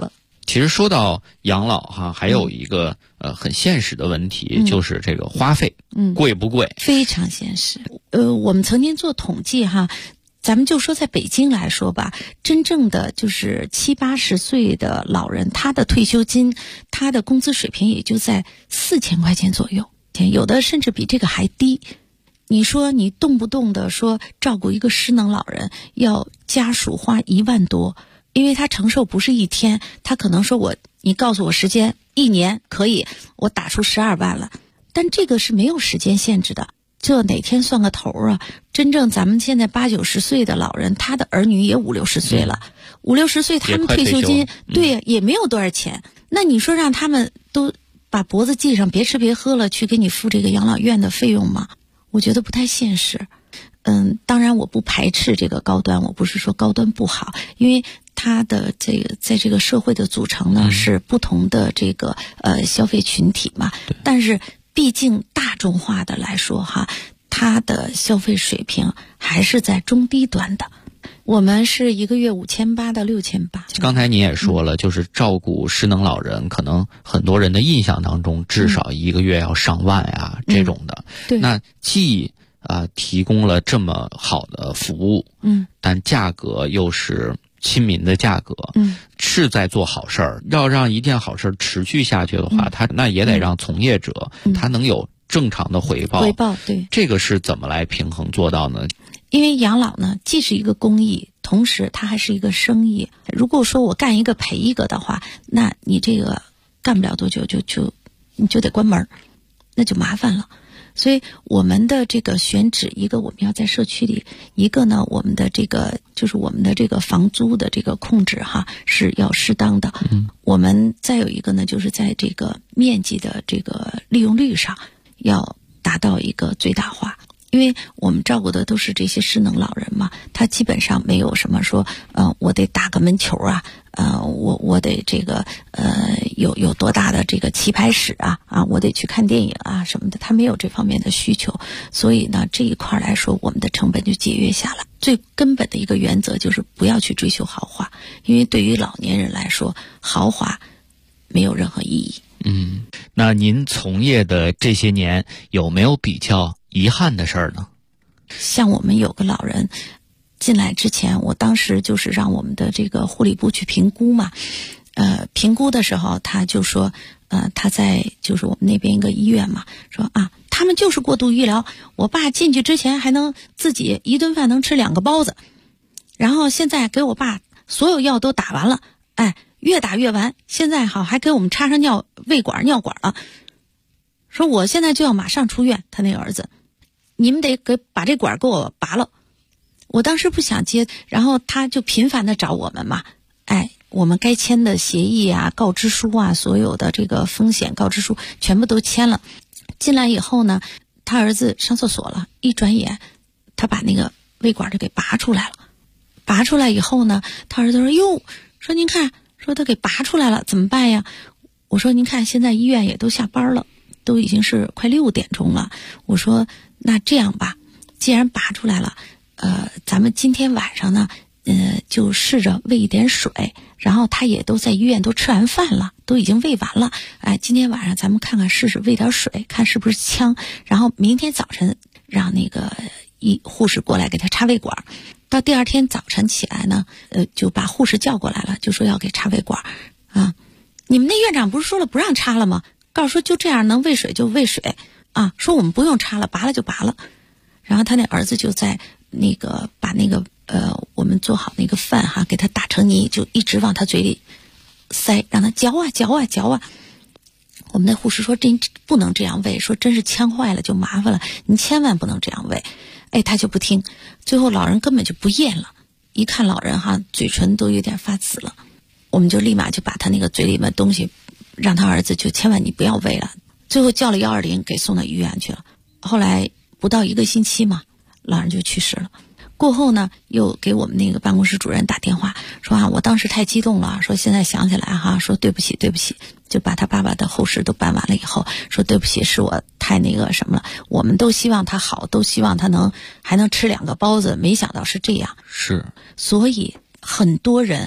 其实说到养老哈，还有一个很现实的问题，就是这个花费，贵不贵？ 非常现实。我们曾经做统计哈，咱们就说在北京来说吧，真正的就是70、80岁的老人，他的退休金，他的工资水平也就在4000块钱左右，有的甚至比这个还低。你说你动不动的说照顾一个失能老人，要家属花1万多。因为他承受不是一天，他可能说你告诉我时间，1年可以，我打出12万了，但这个是没有时间限制的，这哪天算个头啊？真正咱们现在80、90岁的老人，他的儿女也50、60岁了，50、60岁他们退休金，对，也没有多少钱。那你说让他们都把脖子系上，别吃别喝了，去给你付这个养老院的费用吗？我觉得不太现实。当然我不排斥这个高端，我不是说高端不好，因为它的这个在这个社会的组成呢是不同的这个消费群体嘛，但是毕竟大众化的来说哈，它的消费水平还是在中低端的。我们是1个月5800到6800。 刚才你也说了，就是照顾失能老人，可能很多人的印象当中，至少1个月要上万呀，这种的。 对。 那既提供了这么好的服务，但价格又是亲民的价格，是在做好事儿。要让一件好事儿持续下去的话，他那也得让从业者他能有正常的回报。 对， 这个是怎么来平衡做到呢？ 因为养老呢，既是一个公益，同时它还是一个生意。如果说我干一个赔一个的话，那你这个干不了多久你就得关门，那就麻烦了。所以我们的这个选址，一个我们要在社区里，一个呢我们的这个就是我们的这个房租的这个控制哈是要适当的。我们再有一个呢，就是在这个面积的这个利用率上要达到一个最大化。因为我们照顾的都是这些失能老人嘛，他基本上没有什么说我得打个门球啊，我得这个有多大的这个棋牌室啊，我得去看电影啊什么的，他没有这方面的需求。所以呢，这一块来说，我们的成本就节约下来。最根本的一个原则就是不要去追求豪华，因为对于老年人来说，豪华没有任何意义。 那您从业的这些年有没有比较遗憾的事儿呢？ 像我们有个老人进来之前，我当时就是让我们的这个护理部去评估嘛，评估的时候他就说，他在就是我们那边一个医院嘛，说他们就是过度医疗，我爸进去之前还能自己一顿饭能吃2个包子，然后现在给我爸所有药都打完了，越打越完，现在好还给我们插上胃管尿管了，说我现在就要马上出院，他那个儿子，你们得把这管给我拔了。我当时不想接，然后他就频繁的找我们嘛，我们该签的协议啊、告知书啊，所有的这个风险告知书全部都签了。进来以后呢，他儿子上厕所了，一转眼他把那个胃管就给拔出来了。拔出来以后呢，他儿子说哟，说您看，说他给拔出来了，怎么办呀？我说您看现在医院也都下班了，都已经是快6点钟了。我说那这样吧，既然拔出来了，咱们今天晚上呢，就试着喂一点水，然后他也都在医院都吃完饭了，都已经喂完了。今天晚上咱们看看试试喂点水，看是不是呛，然后明天早晨让那个护士过来给他插胃管。到第2天早晨起来呢，就把护士叫过来了，就说要给插胃管啊。你们那院长不是说了不让插了吗？告诉说就这样能喂水就喂水啊，说我们不用插了，拔了就拔了。然后他那儿子就在那个把那个我们做好那个饭哈，给他打成泥，就一直往他嘴里塞，让他嚼啊嚼啊嚼啊。我们的护士说真不能这样喂，说真是呛坏了就麻烦了，你千万不能这样喂。他就不听，最后老人根本就不咽了，一看老人哈嘴唇都有点发紫了，我们就立马就把他那个嘴里面东西让他儿子就千万你不要喂了，最后叫了120给送到医院去了。后来不到1个星期嘛，老人就去世了。过后呢，又给我们那个办公室主任打电话说我当时太激动了，说现在想起来哈，说对不起，就把他爸爸的后事都办完了以后，说对不起，是我太那个什么了，我们都希望他好，都希望他还能吃2个包子，没想到是这样。 是， 所以很多人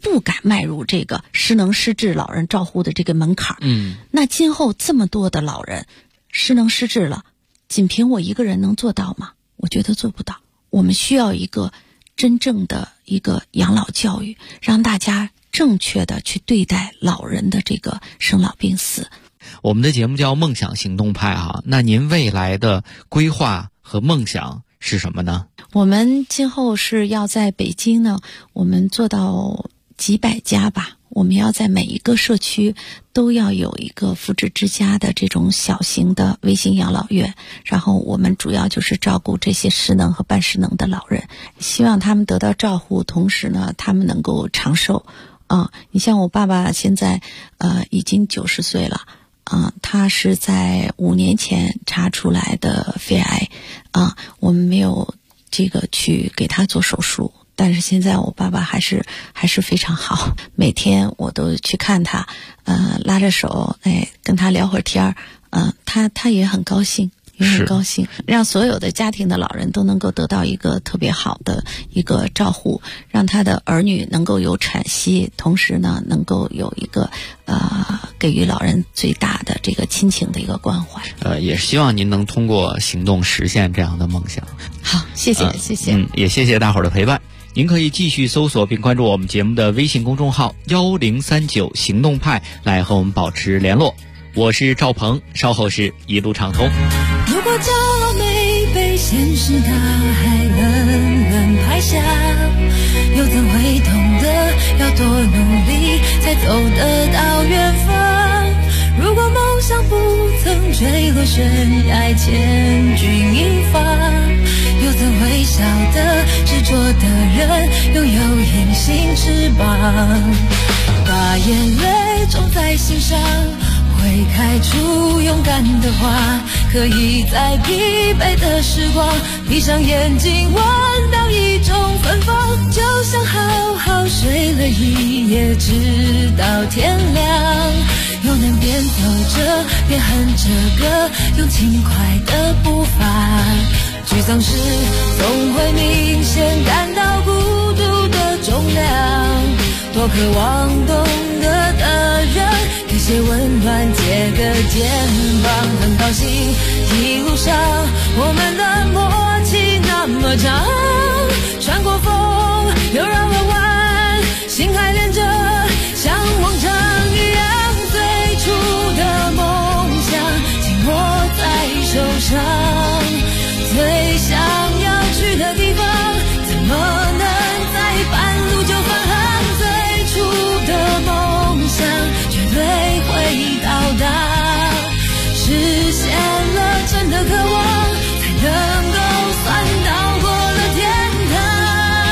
不敢迈入这个失能失智老人照护的这个门槛。那今后这么多的老人失能失智了，仅凭我一个人能做到吗？我觉得做不到。我们需要一个真正的一个养老教育，让大家正确的去对待老人的这个生老病死。 我们的节目叫梦想行动派哈，那您未来的规划和梦想是什么呢？ 我们今后是要在北京呢，我们做到几百家吧，我们要在每一个社区都要有一个福祉之家的这种小型的微型养老院，然后我们主要就是照顾这些失能和半失能的老人，希望他们得到照护，同时呢他们能够长寿你像我爸爸现在已经90岁了他是在5年前查出来的肺癌我们没有这个去给他做手术，但是现在我爸爸还是非常好，每天我都去看他拉着手跟他聊会儿天他也很高兴，也很高兴，让所有的家庭的老人都能够得到一个特别好的一个照护，让他的儿女能够有喘息，同时呢能够有一个给予老人最大的这个亲情的一个关怀。 也希望您能通过行动实现这样的梦想。 好，谢谢谢谢。 也谢谢大伙儿的陪伴。您可以继续搜索并关注我们节目的微信公众号1039行动派来和我们保持联络。我是赵鹏，稍后是一路畅通。 如果骄傲没被现实大海冷冷拍下，又怎会懂得要多努力才走得到远方？如果梦想不曾坠落悬崖千钧一发，又怎会晓得执着的人拥有隐形翅膀？把眼泪种在心上，会开出勇敢的花，可以在疲惫的时光闭上眼睛闻到一种芬芳，就像好好睡了一夜直到天亮，又能边走着边哼着歌，用轻快的步伐，沮丧时总会明显感到孤独的重量，多渴望懂得的人给些温暖，借个肩膀，很高兴一路上我们的默契那么长，穿过风又绕了弯，心还连着像往常一样，最初的梦想紧握在手上，最想要去的地方怎么能在半路就返航，最初的梦想绝对会到达，实现了真的渴望，才能够算到过了天堂。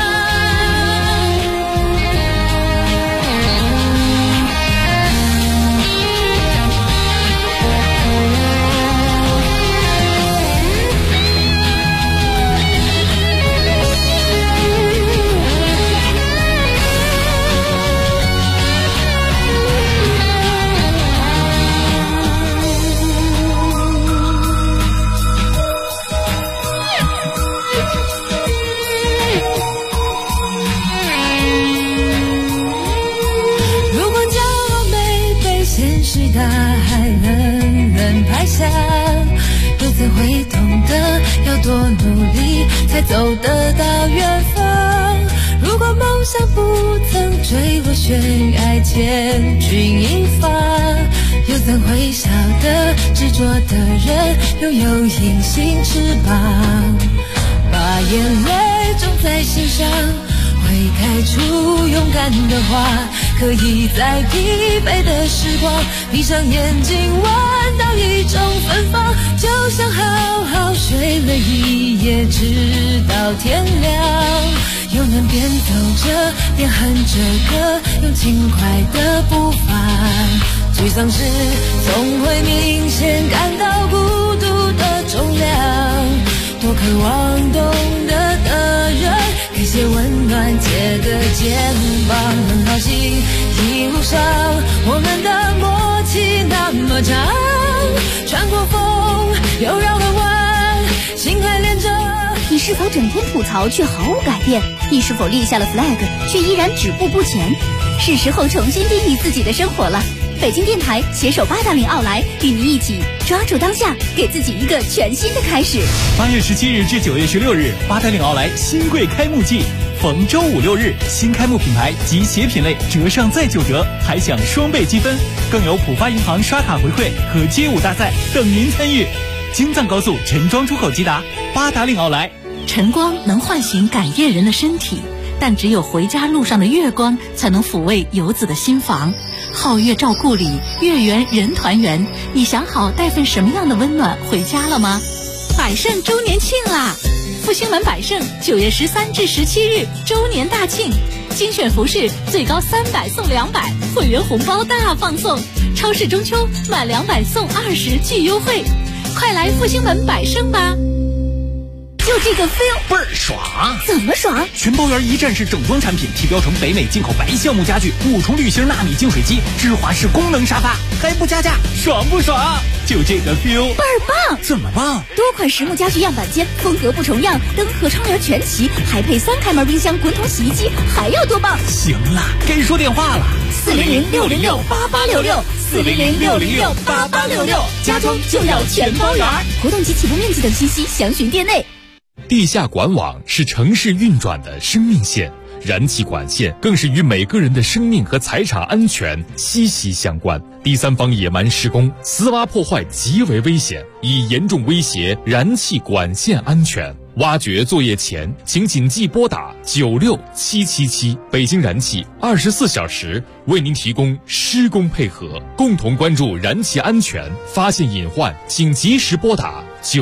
大海冷冷拍下，又怎会懂得要多努力才走得到远方？如果梦想不曾坠落悬崖千钧一发，又怎会晓得执着的人拥有隐形翅膀？把眼泪种在心上，会开出勇敢的花，可以在疲惫的时光闭上眼睛闻到一种芬芳，就像好好睡了一夜直到天亮，又能边走着边哼着歌，用轻快的步伐，沮丧时总会明显感到孤独的重量，多渴望懂得的人给些温暖，借个肩膀，很高兴一路上我们的默契那么长，穿过风又绕了弯，心还连着。 你是否整天吐槽却毫无改变？你是否立下了 flag 却依然止步不前？ 是时候重新定义自己的生活了。北京电台携手八达岭奥莱，与您一起抓住当下，给自己一个全新的开始。 8月17日至9月16日，八达岭奥莱新贵开幕季，逢周5、6日，新开幕品牌及鞋品类折上再9折，还享双倍积分，更有浦发银行刷卡回馈和街舞大赛等您参与。京藏高速陈庄出口即达，八达岭奥莱。 晨光能唤醒赶夜人的身体，但只有回家路上的月光才能抚慰游子的心房。皓月照故里，月圆人团圆。你想好带份什么样的温暖回家了吗？百盛周年庆啦！复兴门百盛9月13至17日周年大庆，精选服饰最高300送200，会员红包大放送，超市中秋满200送20巨优惠，快来复兴门百盛吧！ 就这个 feel 倍儿爽！ 怎么爽？ 全包圆一站式整装产品，提标成北美进口白橡木家具，5重铝芯纳米净水机，芝华士功能沙发，还不加价，爽不爽？就这个 feel 倍儿棒！ 怎么棒？ 多款实木家具样板间，风格不重样，灯和窗帘全齐，还配3开门冰箱、滚筒洗衣机，还要多棒？ 行了，该说电话了 ，400-606-8866，400-606-8866，家装就要全包圆。活动及起步面积等信息详询店内。 地下管网是城市运转的生命线，燃气管线更是与每个人的生命和财产安全息息相关。第三方野蛮施工、私挖破坏极为危险，已严重威胁燃气管线安全。挖掘作业前，请谨记拨打96777，北京燃气24小时为您提供施工配合，共同关注燃气安全，发现隐患请及时拨打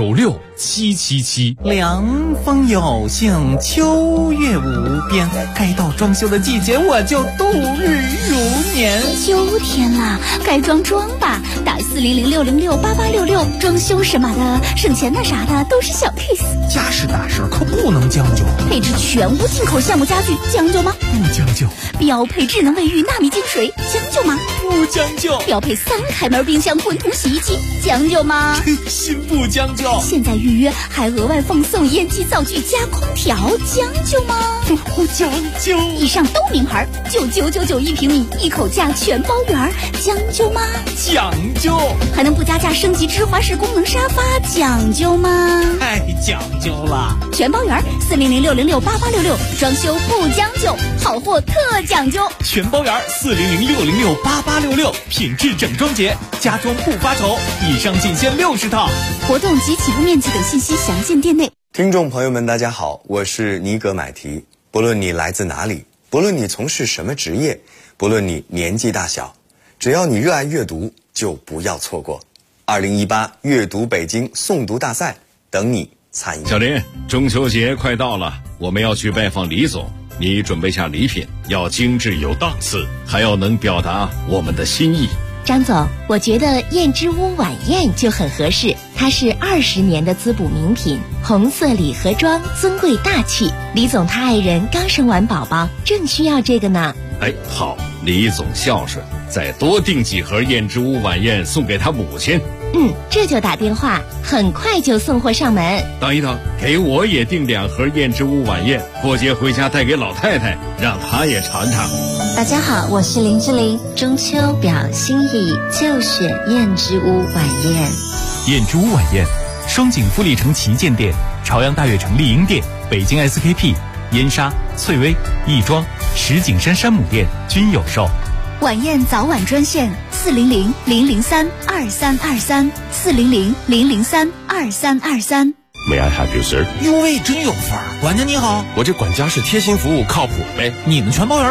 96777。 凉风有幸，秋月无边，该到装修的季节，我就度日如年。 秋天啦，该装吧，打400-606-8866，装修什么的，省钱的啥的都是小 case。 家事大事可不能将就， 配置全屋进口橡木家具，将就吗？ 不将就。 标配智能卫浴纳米净水，将就吗？ 不将就。 标配3开门冰箱、滚筒洗衣机，将就吗？ 心不将就。 现在预约还额外奉送烟机灶具加空调，将就吗？ 不将就。 以上都名牌，就999一平米，一口价全包圆，将就吗？ 讲究。 还能不加价升级芝华士功能沙发，讲究吗？ 太讲究了。 全包圆，400-606-8866，装修不将就，好货特讲究。 全包圆，400-606-8866，品质整装节，家装不发愁。以上仅限60套。 活动及起步面积等信息详见店内。 听众朋友们，大家好，我是尼格买提。不论你来自哪里，不论你从事什么职业，不论你年纪大小，只要你热爱阅读，就不要错过2018阅读北京诵读大赛，等你参与。 小林，中秋节快到了，我们要去拜访李总，你准备下礼品，要精致有档次，还要能表达我们的心意。 张总，我觉得燕之屋晚宴就很合适，它是20年的滋补名品，红色礼盒装，尊贵大气。李总他爱人刚生完宝宝，正需要这个呢。 哎，好，李总孝顺，再多订几盒燕之屋晚宴送给他母亲。 这就打电话，很快就送货上门。 等一等，给我也订2盒燕之屋晚宴，过节回家带给老太太，让她也尝尝。 大家好，我是林志玲，中秋表心意就选燕之屋晚宴。 燕之屋晚宴，双井富力城旗舰店、朝阳大悦城丽婴店、北京 SKP、燕莎、翠微、亦庄、石景山山姆店均有售。 晚宴早晚专线400-003-2323，400-003-2323。 May I have you, sir？ 哟喂，真有范儿！管家你好， 我这管家是贴心服务，靠谱呗。 你们全包圆